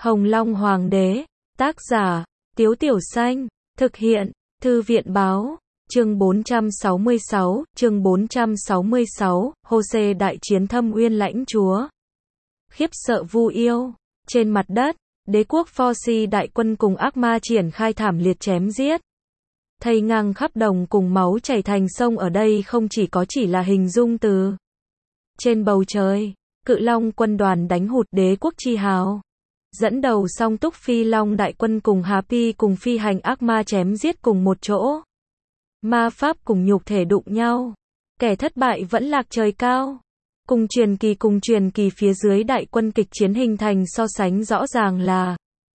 Hồng Long Hoàng đế, tác giả, Tiếu Tiểu Xanh, thực hiện, Thư viện báo, chương 466, Hô-xê đại chiến Thâm Uyên lãnh chúa. Khiếp sợ Vu Yêu, trên mặt đất, đế quốc Pho-si đại quân cùng ác ma triển khai thảm liệt chém giết. Thây ngang khắp đồng cùng máu chảy thành sông ở đây không chỉ là hình dung từ. Trên bầu trời, Cự Long quân đoàn đánh hụt đế quốc Chi Hào. Dẫn đầu Song Túc Phi Long đại quân cùng Hà Pi cùng phi hành ác ma chém giết cùng một chỗ. Ma pháp cùng nhục thể đụng nhau. Kẻ thất bại vẫn lạc trời cao. Cùng truyền kỳ phía dưới đại quân kịch chiến hình thành so sánh rõ ràng là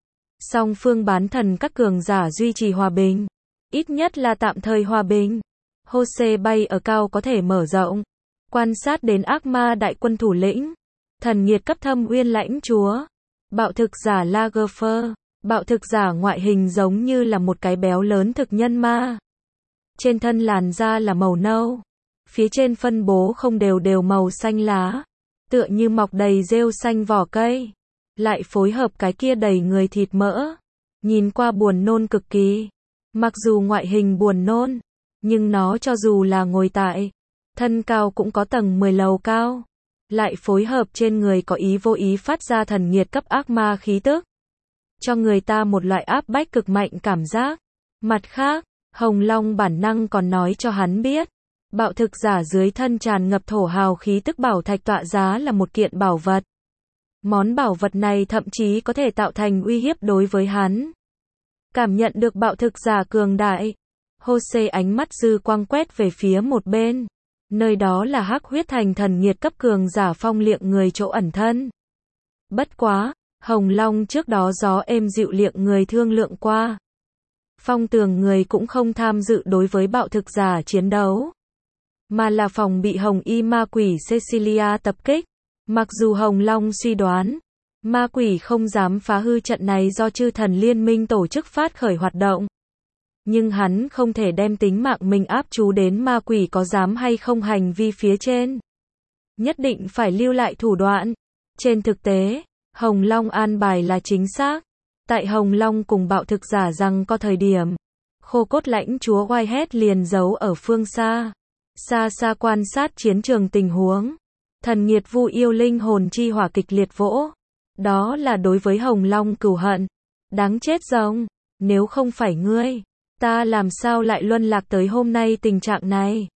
song phương bán thần các cường giả duy trì hòa bình. Ít nhất là tạm thời hòa bình. Hô-xê bay ở cao có thể mở rộng. Quan sát đến ác ma đại quân thủ lĩnh. Thần nhiệt cấp Thâm Uyên lãnh chúa. Bạo thực giả Lagerfeld. Bạo thực giả ngoại hình giống như là một cái béo lớn thực nhân ma. Trên thân làn da là màu nâu. Phía trên phân bố không đều màu xanh lá. Tựa như mọc đầy rêu xanh vỏ cây. Lại phối hợp cái kia đầy người thịt mỡ. Nhìn qua buồn nôn cực kỳ. Mặc dù ngoại hình buồn nôn, nhưng nó cho dù là ngồi tại thân cao cũng có tầng 10 lầu cao. Lại phối hợp trên người có ý vô ý phát ra thần nhiệt cấp ác ma khí tức. Cho người ta một loại áp bách cực mạnh cảm giác. Mặt khác, Hồng Long bản năng còn nói cho hắn biết. Bạo thực giả dưới thân tràn ngập thổ hào khí tức bảo thạch tọa giá là một kiện bảo vật. Món bảo vật này thậm chí có thể tạo thành uy hiếp đối với hắn. Cảm nhận được bạo thực giả cường đại. Hô-xê ánh mắt dư quang quét về phía một bên. Nơi đó là Hắc Huyết Thành thần nhiệt cấp cường giả Phong Liệng người chỗ ẩn thân. Bất quá, Hồng Long trước đó gió êm dịu Liệng người thương lượng qua. Phong Tường người cũng không tham dự đối với bạo thực giả chiến đấu. Mà là phòng bị Hồng Y ma quỷ Cecilia tập kích. Mặc dù Hồng Long suy đoán. Ma quỷ không dám phá hư trận này do chư thần liên minh tổ chức phát khởi hoạt động. Nhưng hắn không thể đem tính mạng mình áp chú đến ma quỷ có dám hay không hành vi phía trên. Nhất định phải lưu lại thủ đoạn. Trên thực tế, Hồng Long an bài là chính xác. Tại Hồng Long cùng bạo thực giả rằng có thời điểm. Khô cốt lãnh chúa Whitehead liền giấu ở phương xa. Xa xa quan sát chiến trường tình huống. Thần nhiệt Vu Yêu linh hồn chi hỏa kịch liệt vỗ. Đó là đối với Hồng Long cừu hận. Đáng chết rồng, nếu không phải ngươi, ta làm sao lại luân lạc tới hôm nay tình trạng này.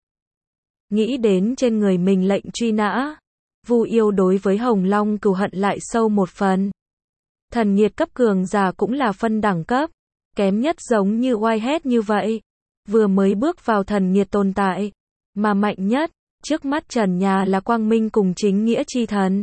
Nghĩ đến trên người mình lệnh truy nã, Vu Yêu đối với Hồng Long cừu hận lại sâu một phần. Thần nhiệt cấp cường giả cũng là phân đẳng cấp, kém nhất giống như Whitehead như vậy, vừa mới bước vào thần nhiệt tồn tại, mà mạnh nhất, trước mắt trần nhà là quang minh cùng chính nghĩa chi thần.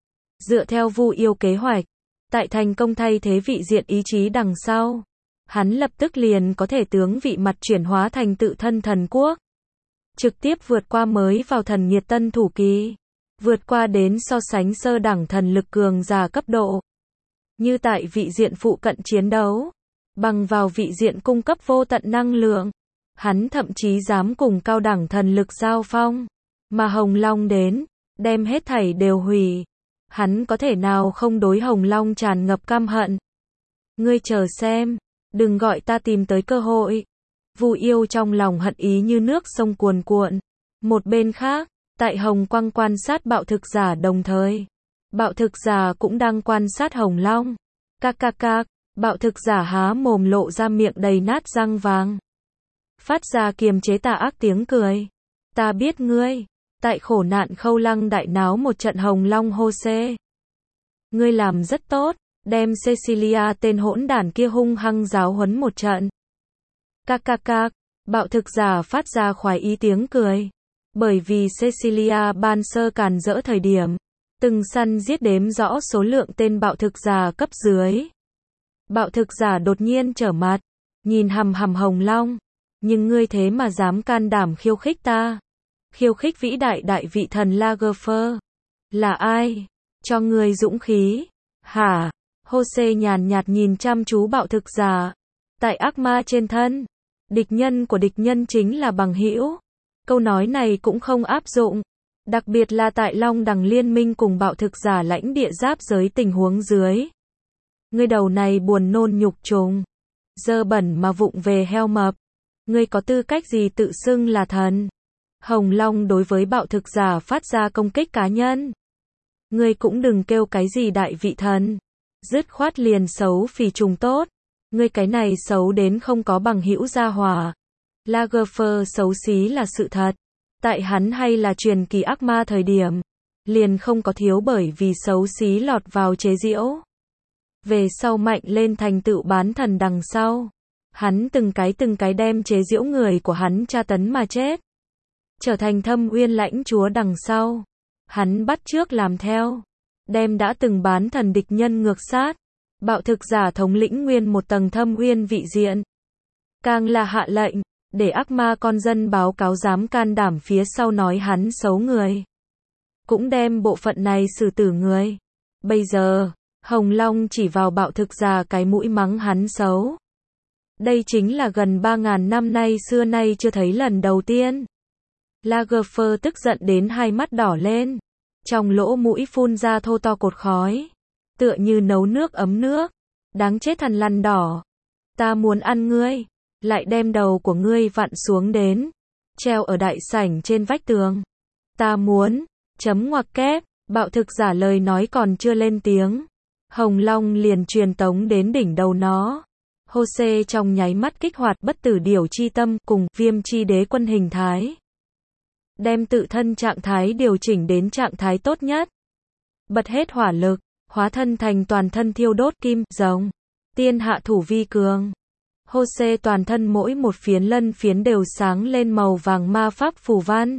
Dựa theo Vu Yêu kế hoạch, tại thành công thay thế vị diện ý chí đằng sau, hắn lập tức liền có thể tướng vị mặt chuyển hóa thành tự thân thần quốc. Trực tiếp vượt qua mới vào thần nhiệt tân thủ kỳ, vượt qua đến so sánh sơ đẳng thần lực cường giả cấp độ. Như tại vị diện phụ cận chiến đấu, bằng vào vị diện cung cấp vô tận năng lượng, hắn thậm chí dám cùng cao đẳng thần lực giao phong, mà Hồng Long đến, đem hết thảy đều hủy. Hắn có thể nào không đối Hồng Long tràn ngập căm hận. Ngươi chờ xem, đừng gọi ta tìm tới cơ hội. Vu Yêu trong lòng hận ý như nước sông cuồn cuộn. Một bên khác, tại Hồng Quang quan sát bạo thực giả đồng thời. Bạo thực giả cũng đang quan sát Hồng Long. Cạc, bạo thực giả há mồm lộ ra miệng đầy nát răng vàng. Phát ra kiềm chế tà ác tiếng cười. Ta biết ngươi. Tại khổ nạn Khâu Lăng đại náo một trận Hồng Long Hô-xê. Ngươi làm rất tốt, đem Cecilia tên hỗn đản kia hung hăng giáo huấn một trận. Cạc, bạo thực giả phát ra khoái ý tiếng cười. Bởi vì Cecilia ban sơ càn rỡ thời điểm, từng săn giết đếm rõ số lượng tên bạo thực giả cấp dưới. Bạo thực giả đột nhiên trở mặt, nhìn hằm Hồng Long. Nhưng ngươi thế mà dám can đảm khiêu khích ta. Khiêu khích vĩ đại đại vị thần Lagerfeld. Là ai? Cho ngươi dũng khí. Hả? Hô-xê nhàn nhạt nhìn chăm chú bạo thực giả. Tại ác ma trên thân, địch nhân của địch nhân chính là bằng hữu. Câu nói này cũng không áp dụng. Đặc biệt là tại Long Đằng liên minh cùng bạo thực giả lãnh địa giáp giới tình huống dưới. Ngươi đầu này buồn nôn nhục trùng, dơ bẩn mà vụng về heo mập. Ngươi có tư cách gì tự xưng là thần? Hồng Long đối với bạo thực giả phát ra công kích cá nhân. Ngươi cũng đừng kêu cái gì đại vị thần. Dứt khoát liền xấu phì trùng tốt. Ngươi cái này xấu đến không có bằng hữu gia hỏa. Lagerfeld xấu xí là sự thật. Tại hắn hay là truyền kỳ ác ma thời điểm. Liền không có thiếu bởi vì xấu xí lọt vào chế giễu. Về sau mạnh lên thành tựu bán thần đằng sau. Hắn từng cái đem chế giễu người của hắn tra tấn mà chết. Trở thành Thâm Uyên lãnh chúa đằng sau. Hắn bắt chước làm theo. Đem đã từng bán thần địch nhân ngược sát. Bạo thực giả thống lĩnh nguyên một tầng Thâm Uyên vị diện. Càng là hạ lệnh, để ác ma con dân báo cáo dám can đảm phía sau nói hắn xấu người. Cũng đem bộ phận này xử tử người. Bây giờ, Hồng Long chỉ vào bạo thực giả cái mũi mắng hắn xấu. Đây chính là gần 3.000 năm nay xưa nay chưa thấy lần đầu tiên. Lagerfeld tức giận đến hai mắt đỏ lên. Trong lỗ mũi phun ra thô to cột khói. Tựa như nấu nước ấm nước. Đáng chết thằn lằn đỏ. Ta muốn ăn ngươi. Lại đem đầu của ngươi vặn xuống đến. Treo ở đại sảnh trên vách tường. Ta muốn. Chấm ngoặc kép. Bạo thực giả lời nói còn chưa lên tiếng. Hồng Long liền truyền tống đến đỉnh đầu nó. Jose trong nháy mắt kích hoạt bất tử điểu chi tâm cùng viêm chi đế quân hình thái. Đem tự thân trạng thái điều chỉnh đến trạng thái tốt nhất. Bật hết hỏa lực, hóa thân thành toàn thân thiêu đốt kim, rồng. Tiên hạ thủ vi cường. Jose toàn thân mỗi một phiến lân phiến đều sáng lên màu vàng ma pháp phù văn.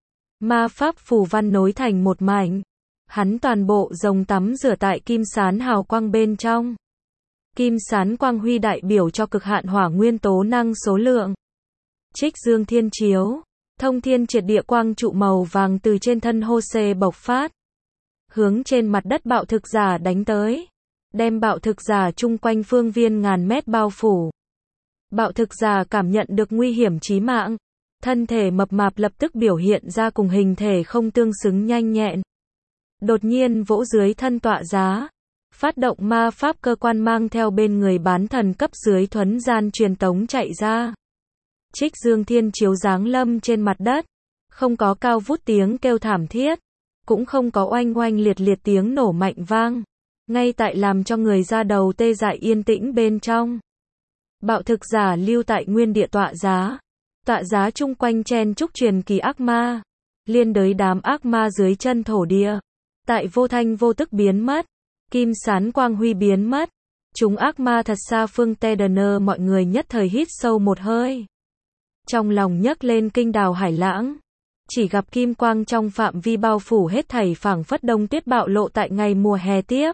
Ma pháp phù văn nối thành một mảnh. Hắn toàn bộ rồng tắm rửa tại kim sán hào quang bên trong. Kim sán quang huy đại biểu cho cực hạn hỏa nguyên tố năng số lượng. Trích dương thiên chiếu. Thông thiên triệt địa quang trụ màu vàng từ trên thân Jose bộc phát. Hướng trên mặt đất bạo thực giả đánh tới. Đem bạo thực giả chung quanh phương viên ngàn mét bao phủ. Bạo thực giả cảm nhận được nguy hiểm chí mạng. Thân thể mập mạp lập tức biểu hiện ra cùng hình thể không tương xứng nhanh nhẹn. Đột nhiên vỗ dưới thân tọa giá. Phát động ma pháp cơ quan mang theo bên người bán thần cấp dưới thuấn gian truyền tống chạy ra. Trích dương thiên chiếu giáng lâm trên mặt đất. Không có cao vút tiếng kêu thảm thiết. Cũng không có oanh oanh liệt liệt tiếng nổ mạnh vang. Ngay tại làm cho người ra đầu tê dại yên tĩnh bên trong. Bạo thực giả lưu tại nguyên địa tọa giá. Tọa giá chung quanh chen chúc truyền kỳ ác ma. Liên đới đám ác ma dưới chân thổ địa. Tại vô thanh vô tức biến mất. Kim sán quang huy biến mất. Chúng ác ma thật xa phương Tedener mọi người nhất thời hít sâu một hơi. Trong lòng nhấc lên kinh đào hải lãng. Chỉ gặp kim quang trong phạm vi bao phủ hết thảy phảng phất đông tuyết bạo lộ tại ngày mùa hè tiếp.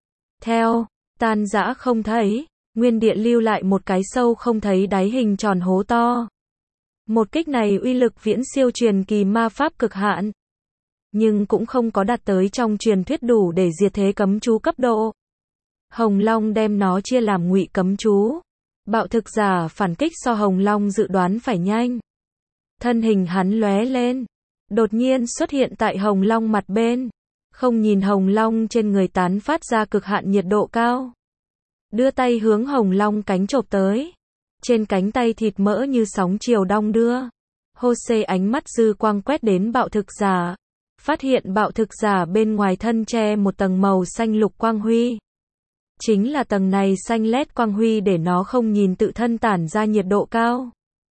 Theo, tan rã không thấy, nguyên địa lưu lại một cái sâu không thấy đáy hình tròn hố to. Một kích này uy lực viễn siêu truyền kỳ ma pháp cực hạn. Nhưng cũng không có đạt tới trong truyền thuyết đủ để diệt thế cấm chú cấp độ. Hồng Long đem nó chia làm ngụy cấm chú. Bạo thực giả phản kích so Hồng Long dự đoán phải nhanh. Thân hình hắn lóe lên. Đột nhiên xuất hiện tại Hồng Long mặt bên. Không nhìn Hồng Long trên người tán phát ra cực hạn nhiệt độ cao. Đưa tay hướng Hồng Long cánh chộp tới. Trên cánh tay thịt mỡ như sóng chiều đong đưa. Jose ánh mắt dư quang quét đến bạo thực giả. Phát hiện bạo thực giả bên ngoài thân che một tầng màu xanh lục quang huy. Chính là tầng này xanh lét quang huy để nó không nhìn tự thân tản ra nhiệt độ cao.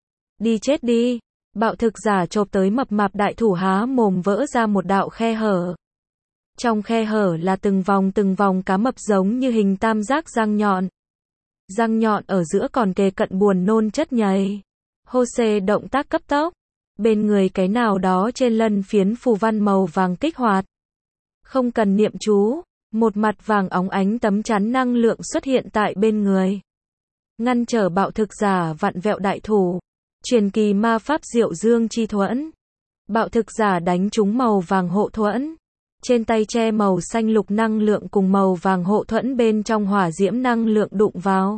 Đi chết đi. Bạo thực giả chộp tới mập mạp đại thủ há mồm vỡ ra một đạo khe hở. Trong khe hở là từng vòng cá mập giống như hình tam giác răng nhọn. Răng nhọn ở giữa còn kề cận buồn nôn chất nhầy. Jose động tác cấp tốc. Bên người cái nào đó trên lân phiến phù văn màu vàng kích hoạt. Không cần niệm chú. Một mặt vàng óng ánh tấm chắn năng lượng xuất hiện tại bên người. Ngăn trở bạo thực giả vặn vẹo đại thủ. Truyền kỳ ma pháp diệu dương chi thuẫn. Bạo thực giả đánh trúng màu vàng hộ thuẫn. Trên tay che màu xanh lục năng lượng cùng màu vàng hộ thuẫn bên trong hỏa diễm năng lượng đụng vào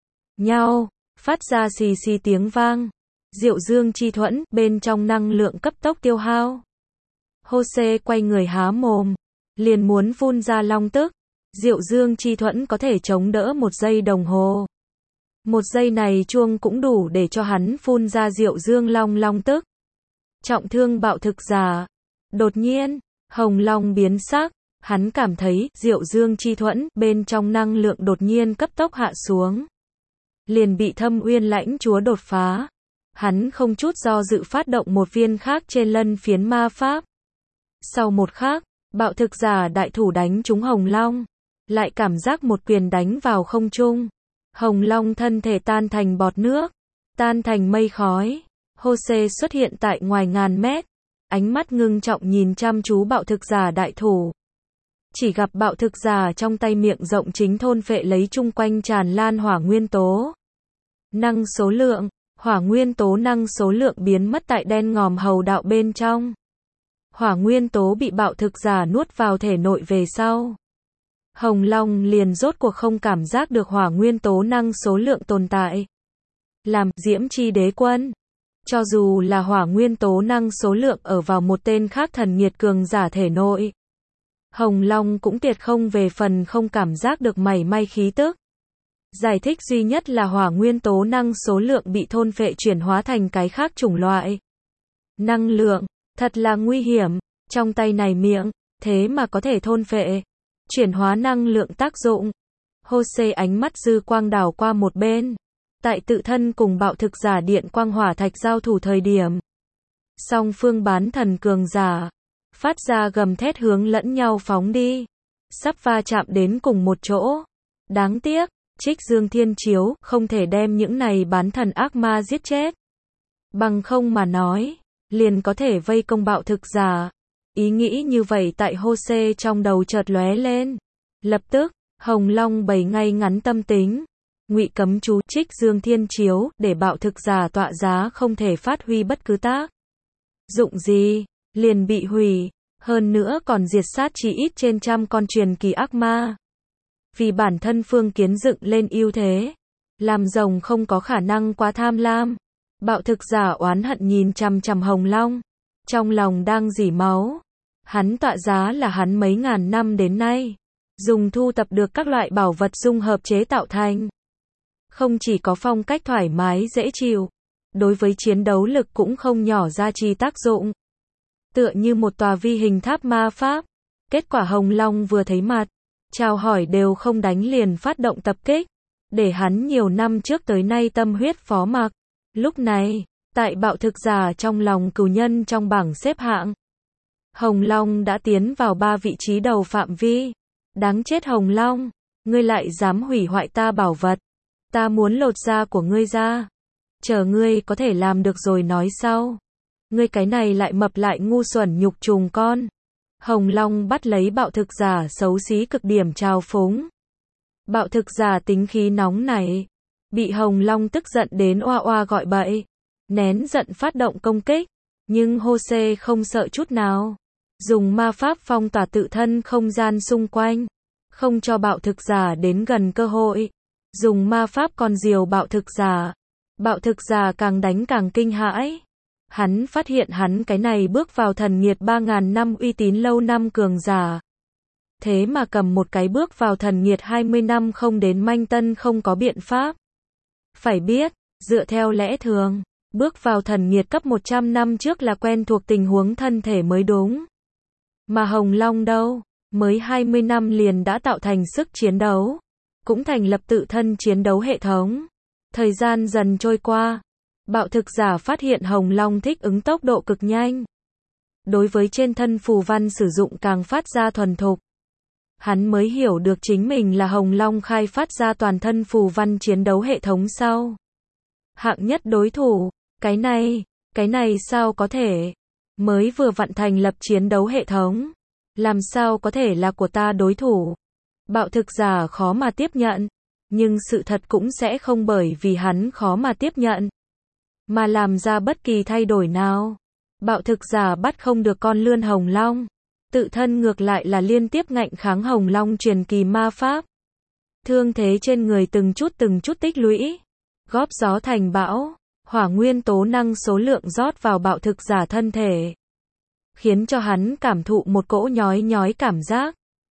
nhau, phát ra xì xì tiếng vang. Diệu dương chi thuẫn, bên trong năng lượng cấp tốc tiêu hao. Jose quay người há mồm, liền muốn phun ra long tức. Diệu Dương chi thuẫn có thể chống đỡ 1 giây đồng hồ. 1 giây này chuông cũng đủ để cho hắn phun ra Diệu Dương Long long tức. Trọng thương bạo thực giả. Đột nhiên, Hồng Long biến sắc, hắn cảm thấy Diệu Dương chi thuẫn bên trong năng lượng đột nhiên cấp tốc hạ xuống. Liền bị Thâm Uyên Lãnh Chúa đột phá. Hắn không chút do dự phát động một viên khác trên lân phiến ma pháp. Sau một khắc, bạo thực giả đại thủ đánh trúng Hồng Long. Lại cảm giác một quyền đánh vào không trung. Hồng Long thân thể tan thành bọt nước, tan thành mây khói. Jose xuất hiện tại ngoài ngàn mét, ánh mắt ngưng trọng nhìn chăm chú bạo thực giả đại thủ. Chỉ gặp bạo thực giả trong tay miệng rộng chính thôn phệ lấy chung quanh tràn lan hỏa nguyên tố. Năng số lượng, hỏa nguyên tố năng số lượng biến mất tại đen ngòm hầu đạo bên trong. Hỏa nguyên tố bị bạo thực giả nuốt vào thể nội về sau. Hồng Long liền rốt cuộc không cảm giác được hỏa nguyên tố năng số lượng tồn tại. Làm Diễm Chi Đế Quân. Cho dù là hỏa nguyên tố năng số lượng ở vào một tên khác thần nghiệt cường giả thể nội. Hồng Long cũng tuyệt không về phần không cảm giác được mảy may khí tức. Giải thích duy nhất là hỏa nguyên tố năng số lượng bị thôn phệ chuyển hóa thành cái khác chủng loại. Năng lượng, thật là nguy hiểm, trong tay này miệng, thế mà có thể thôn phệ, chuyển hóa năng lượng tác dụng. Jose ánh mắt dư quang đảo qua một bên. Tại tự thân cùng bạo thực giả điện quang hỏa thạch giao thủ thời điểm. Song phương bán thần cường giả. Phát ra gầm thét hướng lẫn nhau phóng đi. Sắp va chạm đến cùng một chỗ. Đáng tiếc, Trích Dương Thiên Chiếu không thể đem những này bán thần ác ma giết chết. Bằng không mà nói, liền có thể vây công bạo thực giả. Ý nghĩ như vậy tại Jose trong đầu chợt lóe lên. Lập tức, Hồng Long bày ngay ngắn tâm tính. Ngụy cấm chú Trích Dương Thiên Chiếu để bạo thực giả tọa giá không thể phát huy bất cứ tác dụng gì, liền bị hủy, hơn nữa còn diệt sát chỉ ít trên trăm con truyền kỳ ác ma. Vì bản thân Phương Kiến dựng lên ưu thế, làm rồng không có khả năng quá tham lam. Bạo thực giả oán hận nhìn chằm chằm Hồng Long, trong lòng đang rỉ máu. Hắn tọa giá là hắn mấy ngàn năm đến nay dùng thu tập được các loại bảo vật dung hợp chế tạo thành. Không chỉ có phong cách thoải mái dễ chịu, đối với chiến đấu lực cũng không nhỏ ra chi tác dụng. Tựa như một tòa vi hình tháp ma pháp. Kết quả Hồng Long vừa thấy mặt, chào hỏi đều không đánh liền phát động tập kích, để hắn nhiều năm trước tới nay tâm huyết phó mặc. Lúc này, tại bạo thực giả trong lòng cừu nhân trong bảng xếp hạng, Hồng Long đã tiến vào 3 vị trí đầu phạm vi. Đáng chết Hồng Long, ngươi lại dám hủy hoại ta bảo vật. Ta muốn lột da của ngươi ra. Chờ ngươi có thể làm được rồi nói sau. Ngươi cái này lại mập lại ngu xuẩn nhục trùng con. Hồng Long bắt lấy bạo thực giả xấu xí cực điểm trào phúng. Bạo thực giả tính khí nóng này, bị Hồng Long tức giận đến oa oa gọi bậy, nén giận phát động công kích, nhưng Jose không sợ chút nào, dùng ma pháp phong tỏa tự thân không gian xung quanh, không cho bạo thực giả đến gần cơ hội, dùng ma pháp con diều bạo thực giả càng đánh càng kinh hãi. Hắn phát hiện hắn cái này bước vào thần nghiệt 3.000 năm uy tín lâu năm cường giả. Thế mà cầm một cái bước vào thần nghiệt 20 năm không đến manh tân không có biện pháp. Phải biết, dựa theo lẽ thường, bước vào thần nghiệt cấp 100 năm trước là quen thuộc tình huống thân thể mới đúng. Mà Hồng Long đâu, mới 20 năm liền đã tạo thành sức chiến đấu, cũng thành lập tự thân chiến đấu hệ thống. Thời gian dần trôi qua, bạo thực giả phát hiện Hồng Long thích ứng tốc độ cực nhanh. Đối với trên thân phù văn sử dụng càng phát ra thuần thục. Hắn mới hiểu được chính mình là Hồng Long khai phát ra toàn thân phù văn chiến đấu hệ thống sau. Hạng nhất đối thủ, cái này sao có thể? Mới vừa vặn thành lập chiến đấu hệ thống. Làm sao có thể là của ta đối thủ? Bạo thực giả khó mà tiếp nhận. Nhưng sự thật cũng sẽ không bởi vì hắn khó mà tiếp nhận mà làm ra bất kỳ thay đổi nào. Bạo thực giả bắt không được con lươn Hồng Long. Tự thân ngược lại là liên tiếp ngạnh kháng Hồng Long truyền kỳ ma pháp. Thương thế trên người từng chút tích lũy. Góp gió thành bão. Hỏa nguyên tố năng số lượng rót vào bạo thực giả thân thể. Khiến cho hắn cảm thụ một cỗ nhói nhói cảm giác.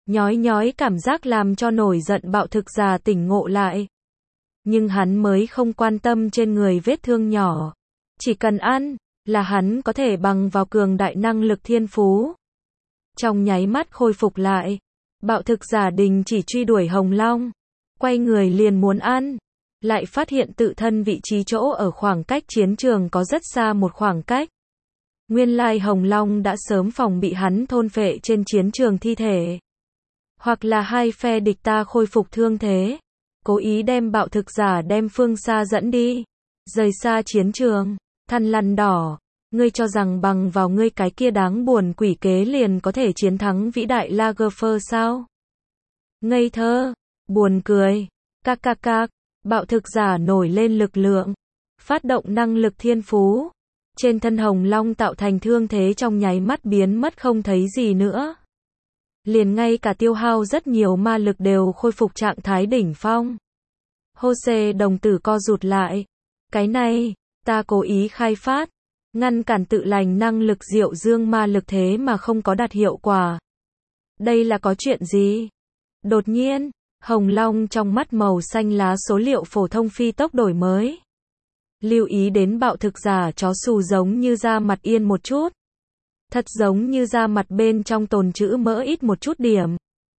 nhói nhói cảm giác làm cho nổi giận bạo thực giả tỉnh ngộ lại. Nhưng hắn mới không quan tâm trên người vết thương nhỏ. Chỉ cần ăn, là hắn có thể bằng vào cường đại năng lực thiên phú. Trong nháy mắt khôi phục lại, bạo thực giả đình chỉ truy đuổi Hồng Long. Quay người liền muốn ăn. Lại phát hiện tự thân vị trí chỗ ở khoảng cách chiến trường có rất xa một khoảng cách. Nguyên lai Hồng Long đã sớm phòng bị hắn thôn phệ trên chiến trường thi thể. Hoặc là hai phe địch ta khôi phục thương thế. Cố ý đem bạo thực giả đem phương xa dẫn đi. Rời xa chiến trường. Thằn lằn đỏ. Ngươi cho rằng bằng vào ngươi cái kia đáng buồn quỷ kế liền có thể chiến thắng vĩ đại Lagerfeld sao? Ngây thơ. Buồn cười. Cạc cạc cạc. Bạo thực giả nổi lên lực lượng. Phát động năng lực thiên phú. Trên thân Hồng Long tạo thành thương thế trong nháy mắt biến mất không thấy gì nữa. Liền ngay cả tiêu hao rất nhiều ma lực đều khôi phục trạng thái đỉnh phong. Jose đồng tử co rụt lại. Cái này, ta cố ý khai phát. Ngăn cản tự lành năng lực diệu dương ma lực thế mà không có đạt hiệu quả. Đây là có chuyện gì? Đột nhiên, Hồng Long trong mắt màu xanh lá số liệu phổ thông phi tốc đổi mới. Lưu ý đến bạo thực giả chó xù giống như da mặt yên một chút. Thật giống như da mặt bên trong tồn trữ mỡ ít một chút điểm.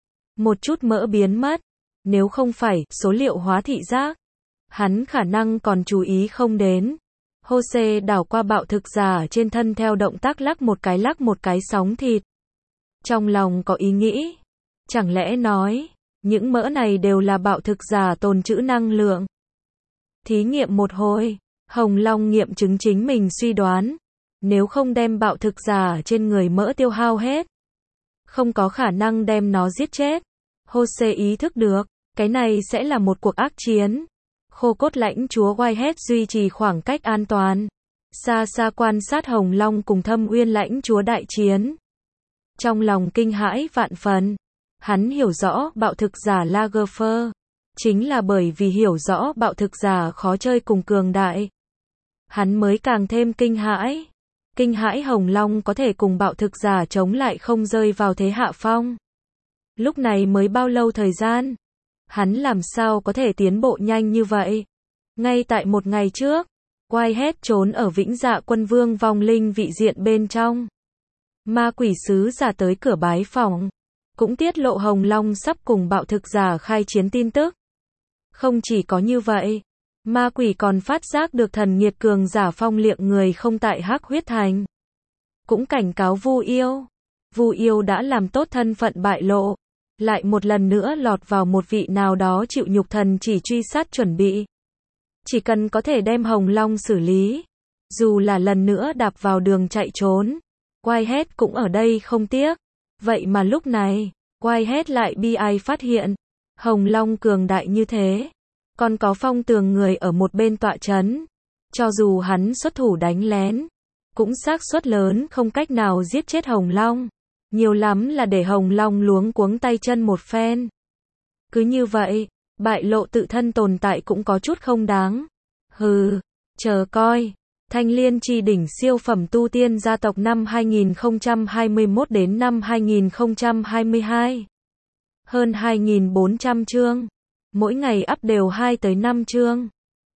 Một chút mỡ biến mất. Nếu không phải số liệu hóa thị giác, hắn khả năng còn chú ý không đến. Jose đảo qua bạo thực giả trên thân theo động tác lắc một cái sóng thịt. Trong lòng có ý nghĩ. Chẳng lẽ nói, những mỡ này đều là bạo thực giả tồn trữ năng lượng. Thí nghiệm một hồi, Hồng Long nghiệm chứng chính mình suy đoán. Nếu không đem bạo thực giả trên người mỡ tiêu hao hết, không có khả năng đem nó giết chết. Jose ý thức được, cái này sẽ là một cuộc ác chiến. Khô cốt lãnh chúa Whitehead duy trì khoảng cách an toàn. Xa xa quan sát Hồng Long cùng Thâm Uyên lãnh chúa đại chiến. Trong lòng kinh hãi vạn phần. Hắn hiểu rõ bạo thực giả Lagerfeld. Chính là bởi vì hiểu rõ bạo thực giả khó chơi cùng cường đại. Hắn mới càng thêm kinh hãi. Kinh hãi Hồng Long có thể cùng bạo thực giả chống lại không rơi vào thế hạ phong. Lúc này mới bao lâu thời gian? Hắn làm sao có thể tiến bộ nhanh như vậy? Ngay tại một ngày trước, Whitehead trốn ở Vĩnh Dạ Quân Vương vong linh vị diện bên trong. Ma quỷ sứ giả tới cửa bái phỏng, cũng tiết lộ Hồng Long sắp cùng bạo thực giả khai chiến tin tức. Không chỉ có như vậy, ma quỷ còn phát giác được thần nghiệt cường giả phong liệng người không tại Hắc Huyết Thành. Cũng cảnh cáo Vu Yêu. Vu Yêu đã làm tốt thân phận bại lộ. Lại một lần nữa lọt vào một vị nào đó chịu nhục thần chỉ truy sát chuẩn bị. Chỉ cần có thể đem Hồng Long xử lý. Dù là lần nữa đạp vào đường chạy trốn. Whitehead cũng ở đây không tiếc. Vậy mà lúc này, Whitehead lại bi ai phát hiện. Hồng Long cường đại như thế. Còn có Phong Tường người ở một bên tọa chấn. Cho dù hắn xuất thủ đánh lén, cũng xác suất lớn không cách nào giết chết Hồng Long. Nhiều lắm là để Hồng Long luống cuống tay chân một phen. Cứ như vậy, bại lộ tự thân tồn tại cũng có chút không đáng. Hừ, chờ coi. Thanh Liên Chi đỉnh siêu phẩm tu tiên gia tộc năm 2021 đến năm 2022. Hơn 2.400 chương. Mỗi ngày up đều 2 tới 5 chương.